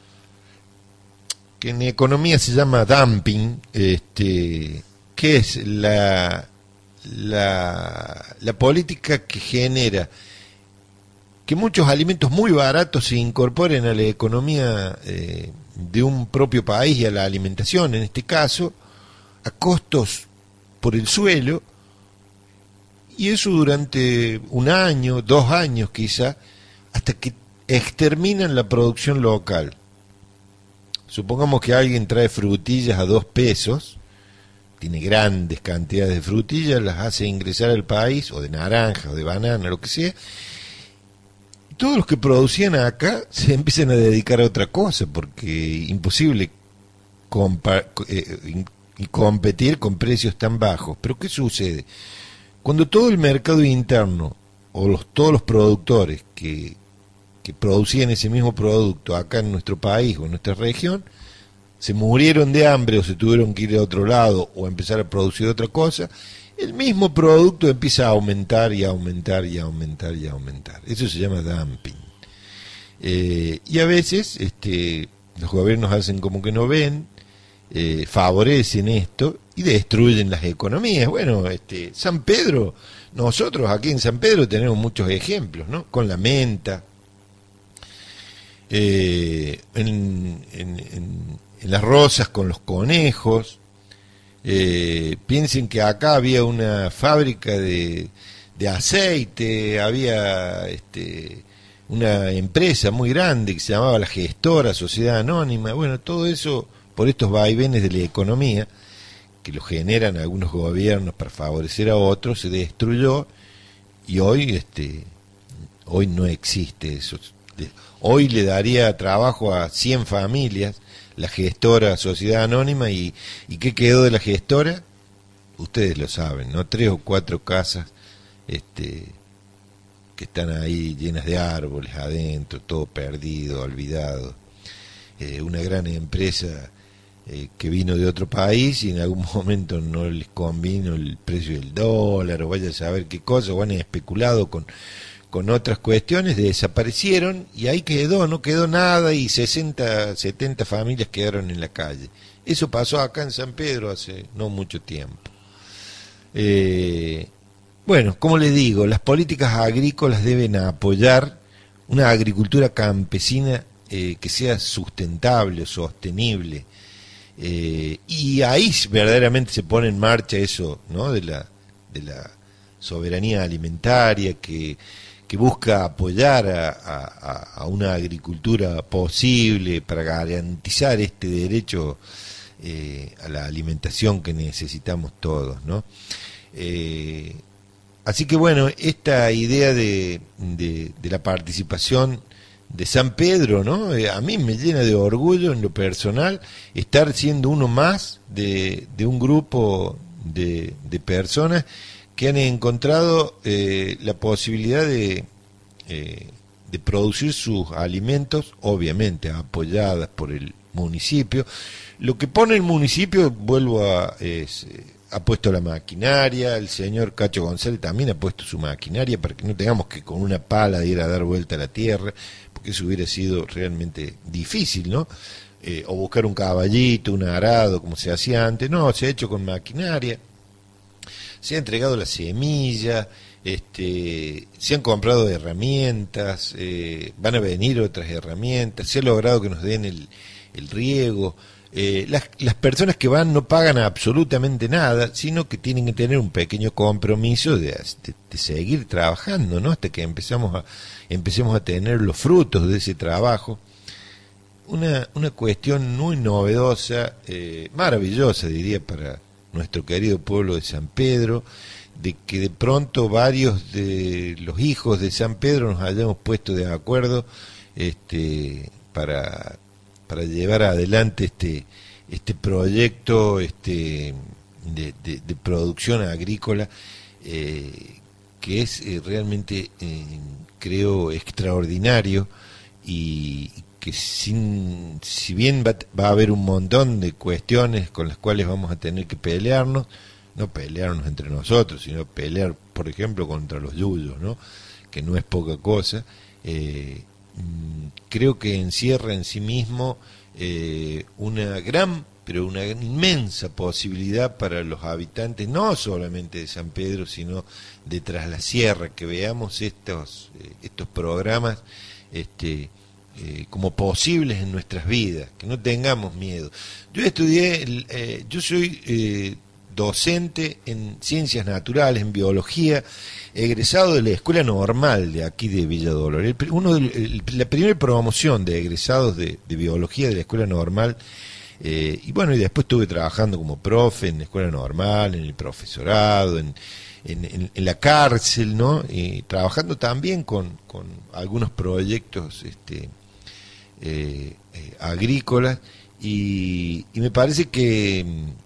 que en economía se llama dumping, este, que es la, la, la política que genera que muchos alimentos muy baratos se incorporen a la economía eh, de un propio país y a la alimentación, en este caso, a costos por el suelo, y eso durante un año, dos años quizá, hasta que exterminan la producción local. Supongamos que alguien trae frutillas a dos pesos, tiene grandes cantidades de frutillas, las hace ingresar al país, o de naranja, o de banana, lo que sea. Todos los que producían acá se empiezan a dedicar a otra cosa, porque imposible compa- eh, competir con precios tan bajos. Pero ¿qué sucede? Cuando todo el mercado interno, o los, todos los productores que, que producían ese mismo producto acá en nuestro país o en nuestra región, se murieron de hambre o se tuvieron que ir a otro lado o empezar a producir otra cosa, el mismo producto empieza a aumentar y a aumentar y a aumentar y a aumentar. Eso se llama dumping. Eh, y a veces este, los gobiernos hacen como que no ven, eh, favorecen esto y destruyen las economías. Bueno, este, San Pedro, nosotros aquí en San Pedro tenemos muchos ejemplos, ¿no? Con la menta, eh, en, en, en, en las rosas con los conejos. Eh, piensen que acá había una fábrica de, de aceite, había este, una empresa muy grande que se llamaba La Gestora, Sociedad Anónima. Bueno, todo eso por estos vaivenes de la economía que lo generan algunos gobiernos para favorecer a otros, se destruyó y hoy este hoy no existe eso. Hoy le daría trabajo a cien familias La Gestora, Sociedad Anónima, y, y ¿qué quedó de La Gestora? Ustedes lo saben, ¿no? Tres o cuatro casas este, que están ahí llenas de árboles adentro, todo perdido, olvidado. Eh, una gran empresa eh, que vino de otro país y en algún momento no les convino el precio del dólar, o vaya a saber qué cosa, o han especulado con... con otras cuestiones, desaparecieron y ahí quedó, no quedó nada y sesenta, setenta familias quedaron en la calle. Eso pasó acá en San Pedro hace no mucho tiempo. Eh, bueno, como les digo, las políticas agrícolas deben apoyar una agricultura campesina eh, que sea sustentable, sostenible, eh, y ahí verdaderamente se pone en marcha eso, ¿no? de la, de la soberanía alimentaria que que busca apoyar a, a, a una agricultura posible para garantizar este derecho eh, a la alimentación que necesitamos todos, ¿no? Eh, así que bueno, esta idea de, de, de la participación de San Pedro, ¿no? Eh, a mí me llena de orgullo en lo personal estar siendo uno más de, de un grupo de, de personas que han encontrado eh, la posibilidad de, eh, de producir sus alimentos, obviamente apoyadas por el municipio. Lo que pone el municipio, vuelvo a, es, eh, ha puesto la maquinaria, el señor Cacho González también ha puesto su maquinaria para que no tengamos que con una pala ir a dar vuelta a la tierra, porque eso hubiera sido realmente difícil, ¿no? Eh, o buscar un caballito, un arado, como se hacía antes. No, se ha hecho con maquinaria. Se ha entregado la semilla, este, se han comprado herramientas, eh, van a venir otras herramientas, se ha logrado que nos den el, el riego. Eh, las, las personas que van no pagan absolutamente nada, sino que tienen que tener un pequeño compromiso de, de, de seguir trabajando, ¿no? Hasta que empezamos a, empecemos a tener los frutos de ese trabajo. Una, una cuestión muy novedosa, eh, maravillosa diría para nuestro querido pueblo de San Pedro, de que de pronto varios de los hijos de San Pedro nos hayamos puesto de acuerdo este, para, para llevar adelante este, este proyecto este, de, de, de producción agrícola, eh, que es eh, realmente, eh, creo, extraordinario y que sin, si bien va, va a haber un montón de cuestiones con las cuales vamos a tener que pelearnos, no pelearnos entre nosotros, sino pelear, por ejemplo, contra los yuyos, ¿no? Que no es poca cosa, eh, creo que encierra en sí mismo eh, una gran, pero una inmensa posibilidad para los habitantes, no solamente de San Pedro, sino de Tras la Sierra, que veamos estos, eh, estos programas este, eh, como posibles en nuestras vidas, que no tengamos miedo. Yo estudié, eh, yo soy eh, docente en ciencias naturales, en biología, egresado de la Escuela Normal de aquí de Villa Dolores. El, uno de, el, la primera promoción de egresados de, de biología de la Escuela Normal. Eh, y bueno, y después estuve trabajando como profe en la Escuela Normal, en el profesorado, en, en, en, en la cárcel, ¿no? Y trabajando también con, con algunos proyectos este, eh, eh, agrícolas, y, y me parece que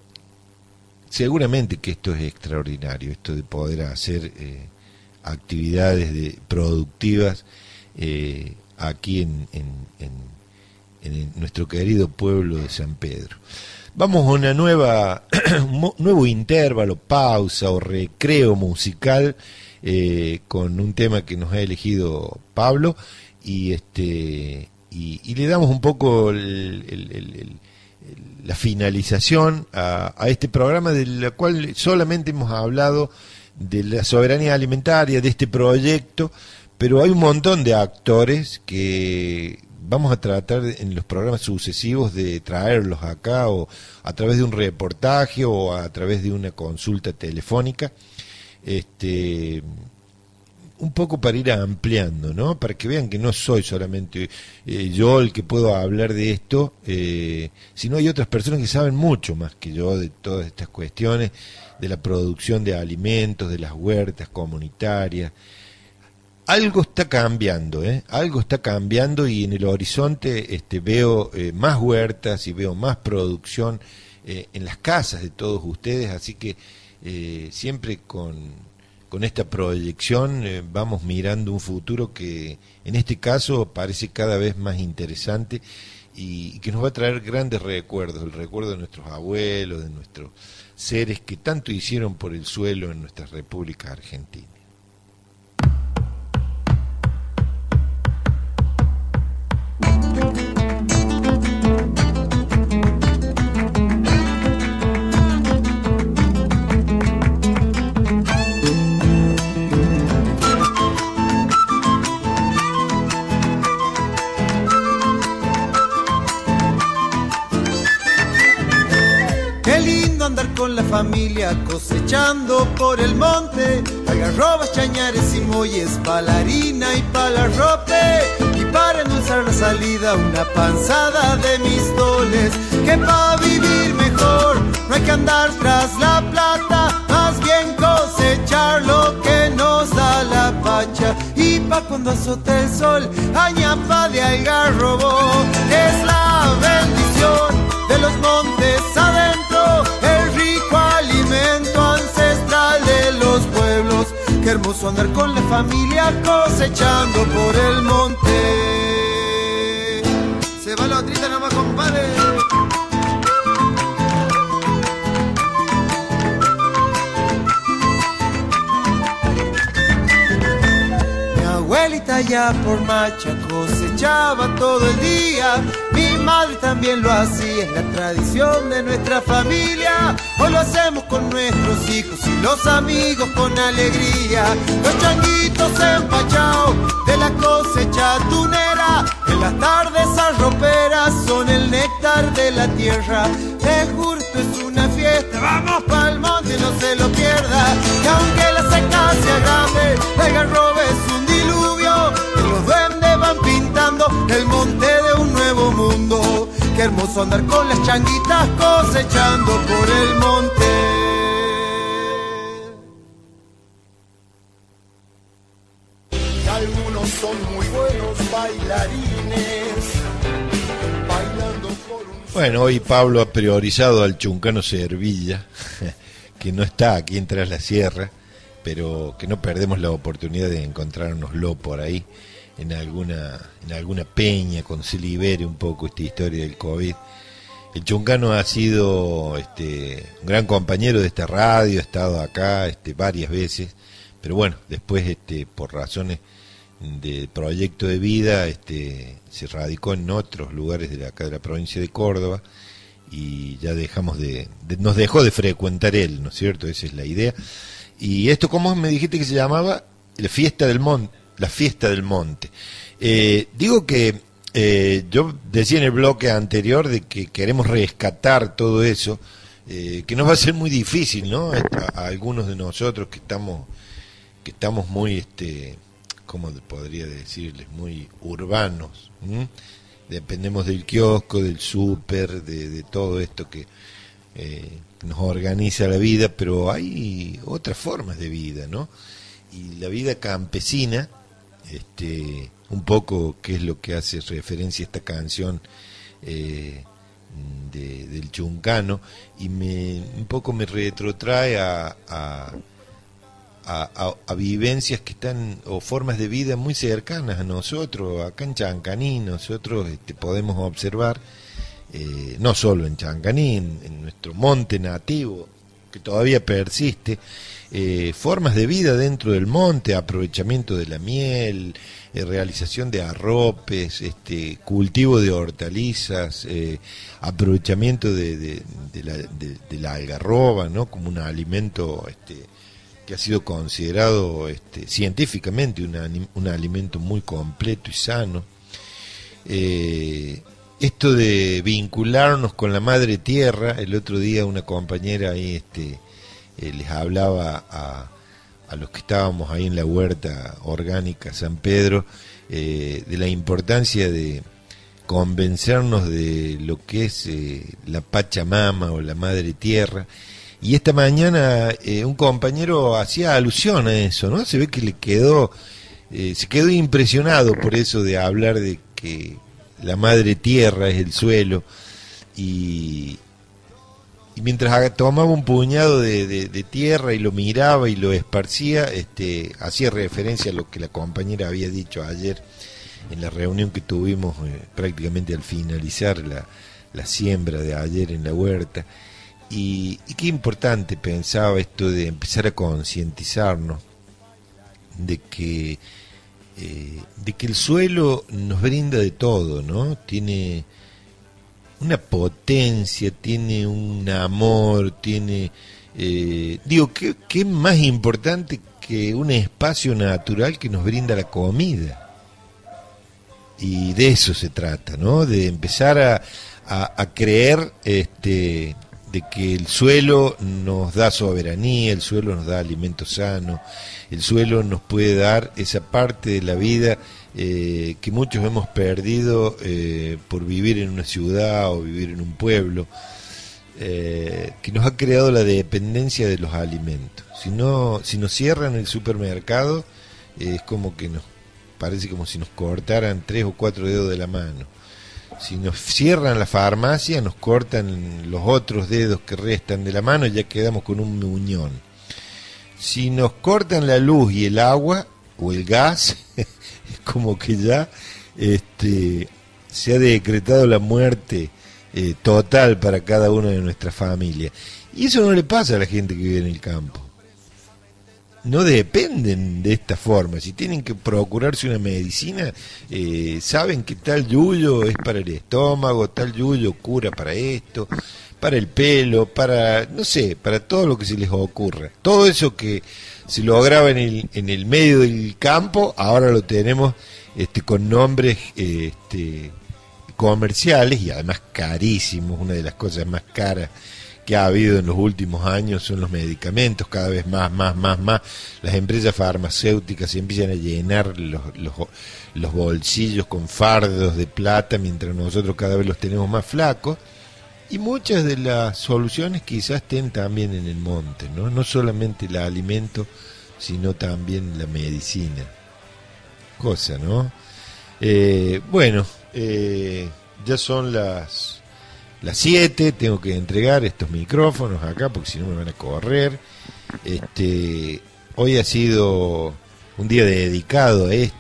seguramente que esto es extraordinario, esto de poder hacer eh, actividades de, productivas eh, aquí en, en, en en nuestro querido pueblo de San Pedro. Vamos a una nueva, un nuevo intervalo, pausa o recreo musical eh, con un tema que nos ha elegido Pablo, y este y, y le damos un poco el, el, el, el, la finalización a, a este programa, del cual solamente hemos hablado de la soberanía alimentaria, de este proyecto, pero hay un montón de actores que vamos a tratar en los programas sucesivos de traerlos acá, o a través de un reportaje o a través de una consulta telefónica, este, un poco para ir ampliando, ¿no? Para que vean que no soy solamente eh, yo el que puedo hablar de esto, eh, sino hay otras personas que saben mucho más que yo de todas estas cuestiones, de la producción de alimentos, de las huertas comunitarias. Algo está cambiando, ¿eh? Algo está cambiando, y en el horizonte este, veo eh, más huertas y veo más producción eh, en las casas de todos ustedes, así que eh, siempre con, con esta proyección eh, vamos mirando un futuro que en este caso parece cada vez más interesante, y, y que nos va a traer grandes recuerdos, el recuerdo de nuestros abuelos, de nuestros seres que tanto hicieron por el suelo en nuestra República Argentina. Con la familia cosechando por el monte, algarrobas, chañares y muelles, pa' la harina y pa' la ropa, y para endulzar la salida una panzada de mistoles, que pa' vivir mejor no hay que andar tras la plata, más bien cosechar lo que nos da la pacha, y pa' cuando azote el sol, añapa de algarrobo, es la bendición de los montes adentro, el rico alimento ancestral de los pueblos. Qué hermoso andar con la familia cosechando por el monte. Se va la otrita nomás, compadre. Mi abuelita ya por Macha cosechaba todo el día. Mi madre también lo hacía, es la tradición de nuestra familia. Hoy lo hacemos con nuestros hijos y los amigos con alegría. Los changuitos empachados de la cosecha tunera, en las tardes arroperas son el néctar de la tierra. Te juro, esto es una fiesta, vamos pa'l monte, no se lo pierda. Que aunque la seca sea grande, el algarrobo es un diluvio, y los duendes van pintando el monte de un nuevo mundo. Qué hermoso andar con las changuitas cosechando por el monte. Algunos son muy buenos bailarines, bailando por un... Bueno, hoy Pablo ha priorizado al chuncano Servilla, que no está aquí en Tras la Sierra, pero que no perdemos la oportunidad de encontrárnoslo por ahí. en alguna en alguna peña cuando se libere un poco esta historia del COVID. El Chuncano ha sido este, un gran compañero de esta radio, ha estado acá este, varias veces, pero bueno, después este, por razones de proyecto de vida este, se radicó en otros lugares de la, acá de la provincia de Córdoba y ya dejamos de, de, nos dejó de frecuentar él, ¿no es cierto? Esa es la idea. Y esto, ¿cómo me dijiste que se llamaba? La fiesta del monte, la fiesta del monte. Eh, digo que Eh, yo decía en el bloque anterior de que queremos rescatar todo eso, eh, que nos va a ser muy difícil, ¿no? A, a algunos de nosotros que estamos que estamos muy, este, ¿cómo podría decirles? Muy urbanos. ¿m? Dependemos del kiosco, del súper, de, de todo esto que eh, nos organiza la vida, pero hay otras formas de vida, ¿no? Y la vida campesina, este... un poco que es lo que hace referencia a esta canción eh, de, del Chuncano, y me un poco me retrotrae a, a, a, a vivencias que están, o formas de vida muy cercanas a nosotros. Acá en Chancaní nosotros este, podemos observar, eh, no solo en Chancaní, en, en nuestro monte nativo, que todavía persiste, eh, formas de vida dentro del monte, aprovechamiento de la miel, eh, realización de arropes, este, cultivo de hortalizas, eh, aprovechamiento de, de, de, la, de, de la algarroba, ¿no? Como un alimento este, que ha sido considerado este, científicamente una, un alimento muy completo y sano. Eh, esto de vincularnos con la madre tierra, el otro día una compañera ahí este, eh, les hablaba a, a los que estábamos ahí en la huerta orgánica San Pedro, eh, de la importancia de convencernos de lo que es eh, la Pachamama o la madre tierra. Y esta mañana eh, un compañero hacía alusión a eso, ¿no? Se ve que le quedó, eh, se quedó impresionado por eso de hablar de que la madre tierra es el suelo, y, y mientras tomaba un puñado de, de, de tierra y lo miraba y lo esparcía, este, hacía referencia a lo que la compañera había dicho ayer en la reunión que tuvimos eh, prácticamente al finalizar la, la siembra de ayer en la huerta. Y, y qué importante pensaba esto de empezar a concientizarnos de que eh, de que el suelo nos brinda de todo, ¿no? Tiene una potencia, tiene un amor, tiene eh, digo, ¿qué, qué más importante que un espacio natural que nos brinda la comida? Y de eso se trata, ¿no? De empezar a, a, a creer este de que el suelo nos da soberanía, el suelo nos da alimento sano, el suelo nos puede dar esa parte de la vida eh, que muchos hemos perdido eh, por vivir en una ciudad o vivir en un pueblo, eh, que nos ha creado la dependencia de los alimentos. Si no, si nos cierran el supermercado, eh, es como que nos parece como si nos cortaran tres o cuatro dedos de la mano. Si nos cierran la farmacia, nos cortan los otros dedos que restan de la mano y ya quedamos con un muñón. Si nos cortan la luz y el agua o el gas, es como que ya este, se ha decretado la muerte eh, total para cada una de nuestras familias. Y eso no le pasa a la gente que vive en el campo. No dependen de esta forma. Si tienen que procurarse una medicina, eh, saben que tal yuyo es para el estómago, tal yuyo cura para esto, para el pelo, para, no sé, para todo lo que se les ocurra. Todo eso que se lograba en el, en el medio del campo, ahora lo tenemos este, con nombres eh, este, comerciales y además carísimos. Una de las cosas más caras que ha habido en los últimos años son los medicamentos, cada vez más, más, más, más. Las empresas farmacéuticas se empiezan a llenar los, los, los bolsillos con fardos de plata, mientras nosotros cada vez los tenemos más flacos. Y muchas de las soluciones quizás estén también en el monte, ¿no? No solamente el alimento, sino también la medicina. Cosa, ¿no? Eh, bueno, eh, ya son las... Las siete, tengo que entregar estos micrófonos acá porque si no me van a correr. Este, hoy ha sido un día dedicado a esto,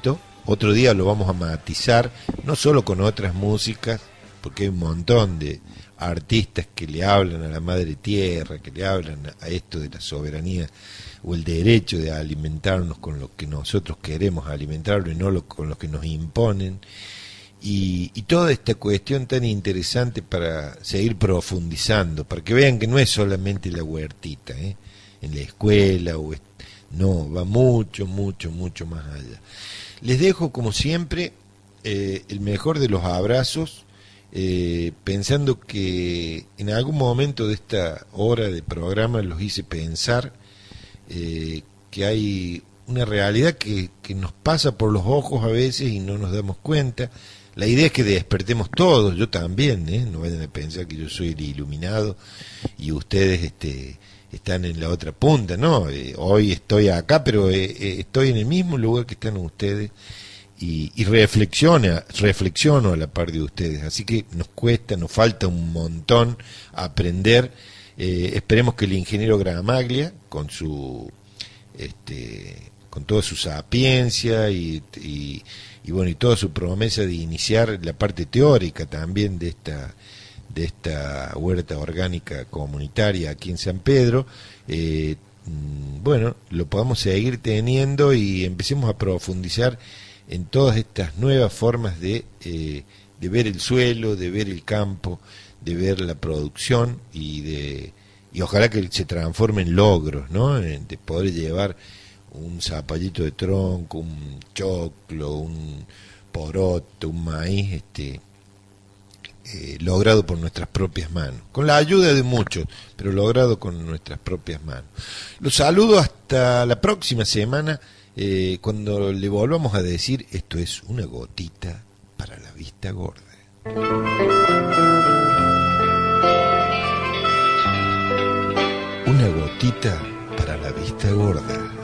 otro día lo vamos a matizar, no solo con otras músicas, porque hay un montón de artistas que le hablan a la madre tierra, que le hablan a esto de la soberanía o el derecho de alimentarnos con lo que nosotros queremos alimentarlo y no lo, con lo que nos imponen, y, y toda esta cuestión tan interesante para seguir profundizando, para que vean que no es solamente la huertita, ¿eh? En la escuela, o no, va mucho, mucho, mucho más allá. Les dejo como siempre eh, el mejor de los abrazos, Eh, pensando que en algún momento de esta hora de programa los hice pensar eh, que hay una realidad que, que nos pasa por los ojos a veces y no nos damos cuenta. La idea es que despertemos todos, yo también, ¿eh? No vayan a pensar que yo soy el iluminado y ustedes este, están en la otra punta, ¿no? Eh, hoy estoy acá, pero eh, eh, estoy en el mismo lugar que están ustedes. Y, y reflexiona, reflexiono a la par de ustedes, así que nos cuesta, nos falta un montón aprender. Eh, esperemos que el ingeniero Gramaglia, con su, este, con toda su sapiencia y, y, y bueno y toda su promesa de iniciar la parte teórica también de esta, de esta huerta orgánica comunitaria aquí en San Pedro, eh, bueno, lo podamos seguir teniendo y empecemos a profundizar en todas estas nuevas formas de, eh, de ver el suelo, de ver el campo, de ver la producción y de y ojalá que se transforme en logros, ¿no? De poder llevar un zapallito de tronco, un choclo, un poroto, un maíz, este, eh, logrado por nuestras propias manos, con la ayuda de muchos, pero logrado con nuestras propias manos. Los saludo hasta la próxima semana. Eh, cuando le volvamos a decir esto es una gotita para la vista gorda. Una gotita para la vista gorda.